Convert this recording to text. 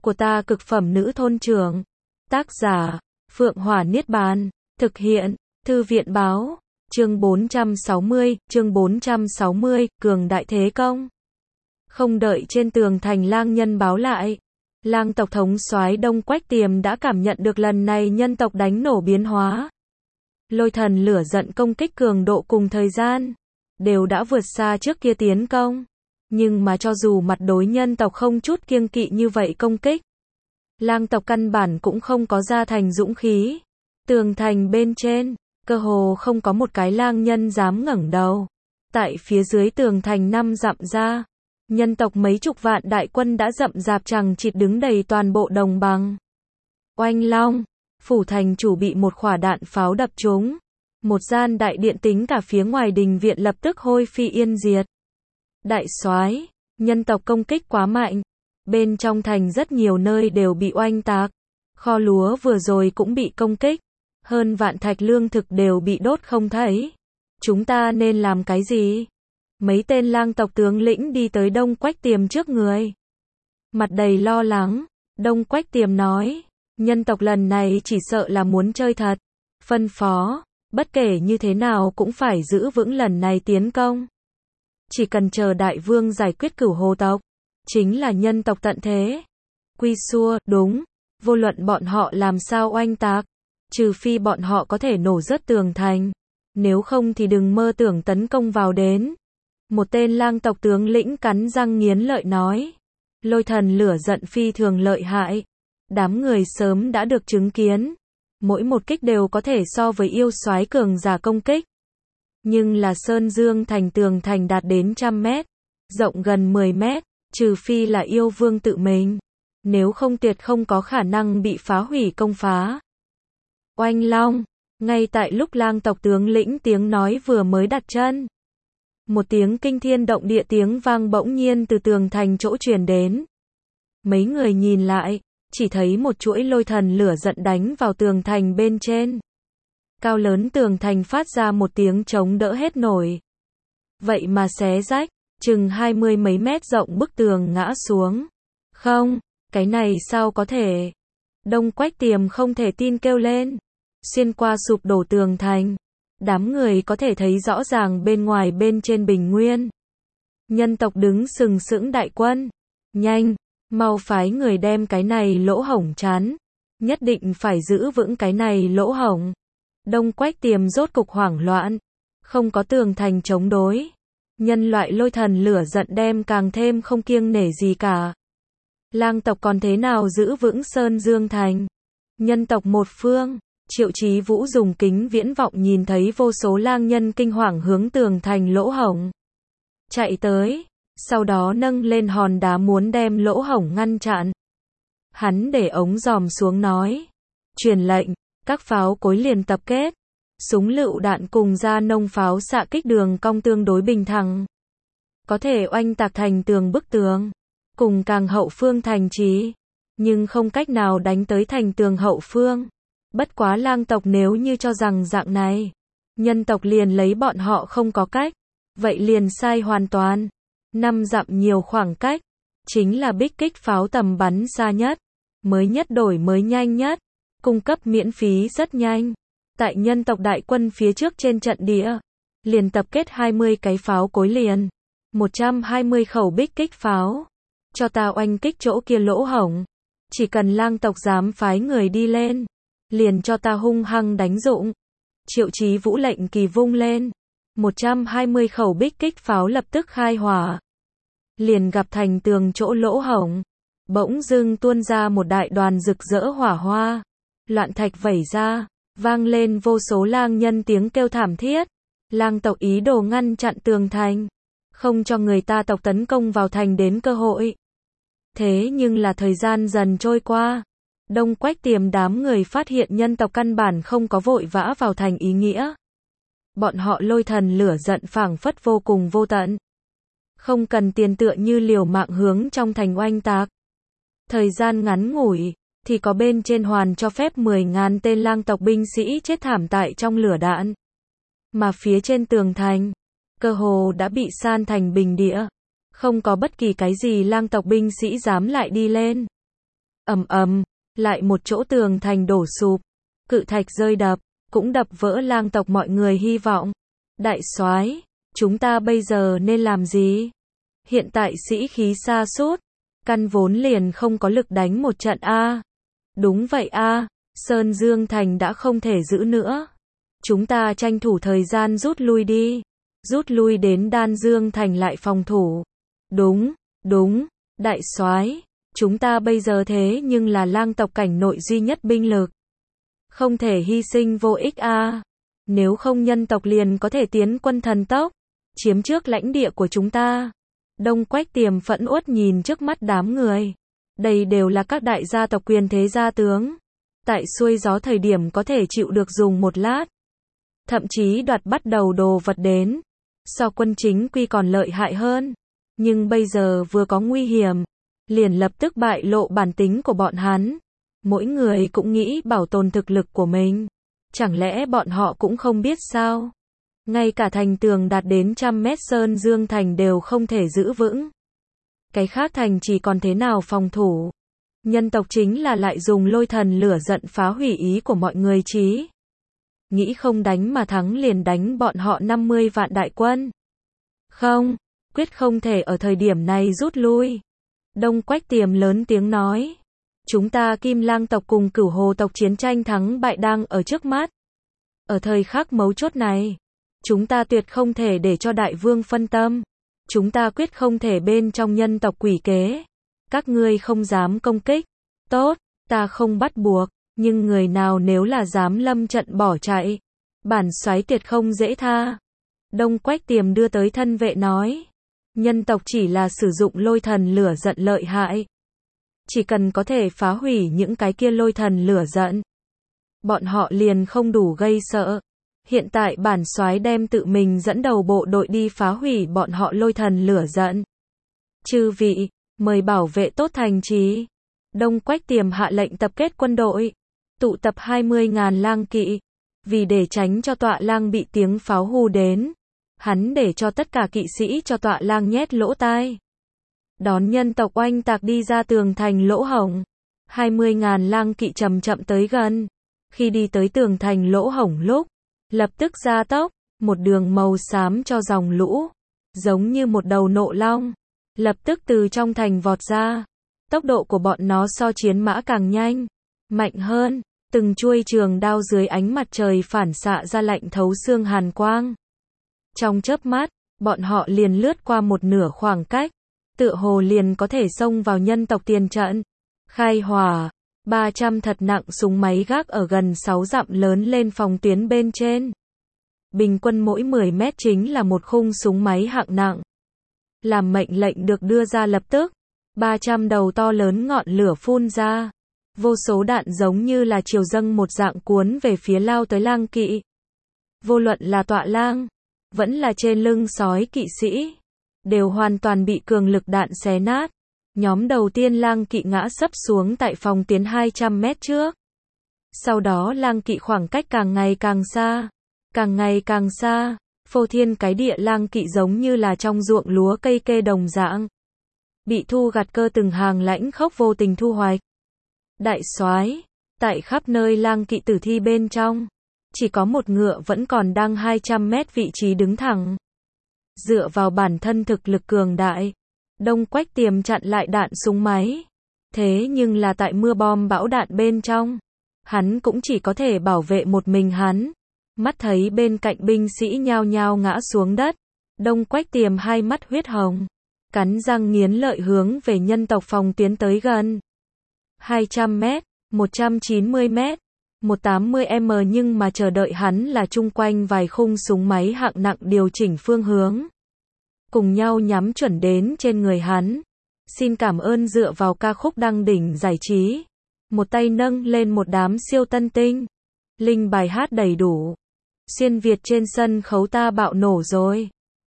của ta cực phẩm nữ thôn trưởng. Tác giả, Phượng Hỏa Niết Bàn. Thực hiện, Thư viện Báo. Chương 460, cường đại thế công. Không đợi trên tường thành lang nhân báo lại, lang tộc thống soái Đông Quách Tiềm đã cảm nhận được lần này nhân tộc đánh nổ biến hóa. Lôi thần lửa giận công kích cường độ cùng thời gian đều đã vượt xa trước kia tiến công. Nhưng mà cho dù mặt đối nhân tộc không chút kiêng kỵ như vậy công kích, lang tộc căn bản cũng không có ra thành dũng khí. Tường thành bên trên, cơ hồ không có một cái lang nhân dám ngẩng đầu. Tại phía dưới tường thành 5 dặm ra, nhân tộc mấy chục vạn đại quân đã rậm rạp chằng chịt đứng đầy toàn bộ đồng bằng. Oanh long, phủ thành chủ bị một quả đạn pháo đập trúng. Một gian đại điện tính cả phía ngoài đình viện lập tức hôi phi yên diệt. Đại soái, nhân tộc công kích quá mạnh. Bên trong thành rất nhiều nơi đều bị oanh tạc. Kho lúa vừa rồi cũng bị công kích. Hơn vạn thạch lương thực đều bị đốt không thấy. Chúng ta nên làm cái gì? Mấy tên lang tộc tướng lĩnh đi tới Đông Quách Tiềm trước người. Mặt đầy lo lắng, Đông Quách Tiềm nói, nhân tộc lần này chỉ sợ là muốn chơi thật. Phân phó, bất kể như thế nào cũng phải giữ vững lần này tiến công. Chỉ cần chờ đại vương giải quyết Cửu Hồ tộc, chính là nhân tộc tận thế. Quy xua, đúng, vô luận bọn họ làm sao oanh tạc, trừ phi bọn họ có thể nổ rớt tường thành, nếu không thì đừng mơ tưởng tấn công vào đến. Một tên lang tộc tướng lĩnh cắn răng nghiến lợi nói. Lôi thần lửa giận phi thường lợi hại. Đám người sớm đã được chứng kiến. Mỗi một kích đều có thể so với yêu soái cường giả công kích. Nhưng là Sơn Dương thành tường thành đạt đến 100 mét, rộng gần 10 mét, trừ phi là yêu vương tự mình. Nếu không tuyệt không có khả năng bị phá hủy công phá. Oanh long, ngay tại lúc lang tộc tướng lĩnh tiếng nói vừa mới đặt chân. Một tiếng kinh thiên động địa tiếng vang bỗng nhiên từ tường thành chỗ truyền đến. Mấy người nhìn lại, chỉ thấy một chuỗi lôi thần lửa giận đánh vào tường thành bên trên. Cao lớn tường thành phát ra một tiếng chống đỡ hết nổi. Vậy mà xé rách, chừng 20 mấy mét rộng bức tường ngã xuống. Không, cái này sao có thể? Đông Quách Tiềm không thể tin kêu lên. Xuyên qua sụp đổ tường thành, đám người có thể thấy rõ ràng bên ngoài bên trên bình nguyên. Nhân tộc đứng sừng sững đại quân. Nhanh, mau phái người đem cái này lỗ hổng chắn. Nhất định phải giữ vững cái này lỗ hổng. Đông Quách Tiềm rốt cục hoảng loạn. Không có tường thành chống đối. Nhân loại lôi thần lửa giận đem càng thêm không kiêng nể gì cả. Lang tộc còn thế nào giữ vững Sơn Dương thành? Nhân tộc một phương. Triệu Chí Vũ dùng kính viễn vọng nhìn thấy vô số lang nhân kinh hoàng hướng tường thành lỗ hổng chạy tới, sau đó nâng lên hòn đá muốn đem lỗ hổng ngăn chặn. Hắn để ống dòm xuống nói, truyền lệnh, các pháo cối liền tập kết, súng lựu đạn cùng ra nông pháo xạ kích đường cong tương đối bình thẳng, có thể oanh tạc thành tường bức tường, cùng càng hậu phương thành trì, nhưng không cách nào đánh tới thành tường hậu phương. Bất quá lang tộc nếu như cho rằng dạng này, nhân tộc liền lấy bọn họ không có cách, vậy liền sai hoàn toàn. 5 dặm nhiều khoảng cách, chính là bích kích pháo tầm bắn xa nhất, mới nhất đổi mới nhanh nhất, cung cấp miễn phí rất nhanh. Tại nhân tộc đại quân phía trước trên trận địa, liền tập kết 20 cái pháo cối liền, 120 khẩu bích kích pháo, cho ta oanh kích chỗ kia lỗ hổng. Chỉ cần lang tộc dám phái người đi lên, liền cho ta hung hăng đánh dụng. Triệu Chí Vũ lệnh kỳ vung lên, 120 khẩu bích kích pháo lập tức khai hỏa. Liền gặp thành tường chỗ lỗ hổng, bỗng dưng tuôn ra một đại đoàn rực rỡ hỏa hoa, loạn thạch vẩy ra, vang lên vô số lang nhân tiếng kêu thảm thiết. Lang tộc ý đồ ngăn chặn tường thành, không cho người ta tộc tấn công vào thành đến cơ hội. Thế nhưng là thời gian dần trôi qua, Đông Quách Tiềm đám người phát hiện nhân tộc căn bản không có vội vã vào thành ý nghĩa. Bọn họ lôi thần lửa giận phảng phất vô cùng vô tận. Không cần tiền tựa như liều mạng hướng trong thành oanh tạc. Thời gian ngắn ngủi, thì có bên trên hoàn cho phép 10.000 tên lang tộc binh sĩ chết thảm tại trong lửa đạn. Mà phía trên tường thành, cơ hồ đã bị san thành bình địa. Không có bất kỳ cái gì lang tộc binh sĩ dám lại đi lên. Ầm ầm, lại một chỗ tường thành đổ sụp, cự thạch rơi đập, cũng đập vỡ lang tộc mọi người hy vọng. Đại soái, chúng ta bây giờ nên làm gì? Hiện tại sĩ khí sa sút, căn vốn liền không có lực đánh một trận a. Đúng vậy a, Sơn Dương Thành đã không thể giữ nữa. Chúng ta tranh thủ thời gian rút lui đi. Rút lui đến Đan Dương Thành lại phòng thủ. Đúng, đại soái, chúng ta bây giờ thế nhưng là lang tộc cảnh nội duy nhất binh lực. Không thể hy sinh vô ích a. Nếu không nhân tộc liền có thể tiến quân thần tốc, chiếm trước lãnh địa của chúng ta. Đông Quách Tiềm phẫn uất nhìn trước mắt đám người. Đây đều là các đại gia tộc quyền thế gia tướng. Tại xuôi gió thời điểm có thể chịu được dùng một lát. Thậm chí đoạt bắt đầu đồ vật đến. So quân chính quy còn lợi hại hơn. Nhưng bây giờ vừa có nguy hiểm, liền lập tức bại lộ bản tính của bọn hắn. Mỗi người cũng nghĩ bảo tồn thực lực của mình. Chẳng lẽ bọn họ cũng không biết sao? Ngay cả thành tường đạt đến 100 mét Sơn Dương Thành đều không thể giữ vững. Cái khác thành chỉ còn thế nào phòng thủ. Nhân tộc chính là lại dùng lôi thần lửa giận phá hủy ý của mọi người chí. Nghĩ không đánh mà thắng liền đánh bọn họ 50 vạn đại quân. Không, quyết không thể ở thời điểm này rút lui. Đông Quách Tiềm lớn tiếng nói. Chúng ta Kim Lang tộc cùng Cửu Hồ tộc chiến tranh thắng bại đang ở trước mắt. Ở thời khắc mấu chốt này, chúng ta tuyệt không thể để cho đại vương phân tâm. Chúng ta quyết không thể bên trong nhân tộc quỷ kế. Các ngươi không dám công kích. Tốt, ta không bắt buộc, nhưng người nào nếu là dám lâm trận bỏ chạy, bản soái tuyệt không dễ tha. Đông Quách Tiềm đưa tới thân vệ nói. Nhân tộc chỉ là sử dụng lôi thần lửa giận lợi hại. Chỉ cần có thể phá hủy những cái kia lôi thần lửa giận, bọn họ liền không đủ gây sợ. Hiện tại bản soái đem tự mình dẫn đầu bộ đội đi phá hủy bọn họ lôi thần lửa giận. Chư vị, mời bảo vệ tốt thành trì. Đông Quách Tiềm hạ lệnh tập kết quân đội, tụ tập 20.000 lang kỵ. Vì để tránh cho tọa lang bị tiếng pháo hù đến, hắn để cho tất cả kỵ sĩ cho tọa lang nhét lỗ tai. Đón nhân tộc oanh tạc đi ra tường thành lỗ hổng. 20.000 lang kỵ chậm chậm tới gần. Khi đi tới tường thành lỗ hổng lúc, lập tức gia tốc, một đường màu xám cho dòng lũ, giống như một đầu nộ long, lập tức từ trong thành vọt ra. Tốc độ của bọn nó so chiến mã càng nhanh, mạnh hơn, từng chuôi trường đao dưới ánh mặt trời phản xạ ra lạnh thấu xương hàn quang. Trong chớp mắt, bọn họ liền lướt qua một nửa khoảng cách, tựa hồ liền có thể xông vào nhân tộc tiền trận. Khai hỏa, 300 thật nặng súng máy gác ở gần 6 dặm lớn lên phòng tuyến bên trên. Bình quân mỗi 10 mét chính là một khung súng máy hạng nặng. Làm mệnh lệnh được đưa ra lập tức, 300 đầu to lớn ngọn lửa phun ra. Vô số đạn giống như là triều dâng một dạng cuốn về phía lao tới lang kỵ. Vô luận là tọa lang, vẫn là trên lưng sói kỵ sĩ, đều hoàn toàn bị cường lực đạn xé nát. Nhóm đầu tiên lang kỵ ngã sấp xuống tại phòng tuyến 200 mét trước. Sau đó lang kỵ khoảng cách càng ngày càng xa, càng ngày càng xa, phô thiên cái địa lang kỵ giống như là trong ruộng lúa cây kê đồng dạng. Bị thu gặt cơ từng hàng lãnh khốc vô tình thu hoạch. Đại soái, tại khắp nơi lang kỵ tử thi bên trong, chỉ có một ngựa vẫn còn đang 200 mét vị trí đứng thẳng. Dựa vào bản thân thực lực cường đại, Đông Quách Tiềm chặn lại đạn súng máy. Thế nhưng là tại mưa bom bão đạn bên trong, hắn cũng chỉ có thể bảo vệ một mình hắn. Mắt thấy bên cạnh binh sĩ nhao nhao ngã xuống đất, Đông Quách Tiềm hai mắt huyết hồng, cắn răng nghiến lợi hướng về nhân tộc phòng tuyến tới gần. 200 mét, 190 mét, 180 m nhưng mà chờ đợi hắn là chung quanh vài khung súng máy hạng nặng điều chỉnh phương hướng, cùng nhau nhắm chuẩn đến trên người hắn. Xin cảm ơn dựa vào ca khúc đăng đỉnh giải trí. Một tay nâng lên một đám siêu tân tinh. Linh bài hát đầy đủ. Xuyên Việt trên sân khấu ta bạo nổ rồi.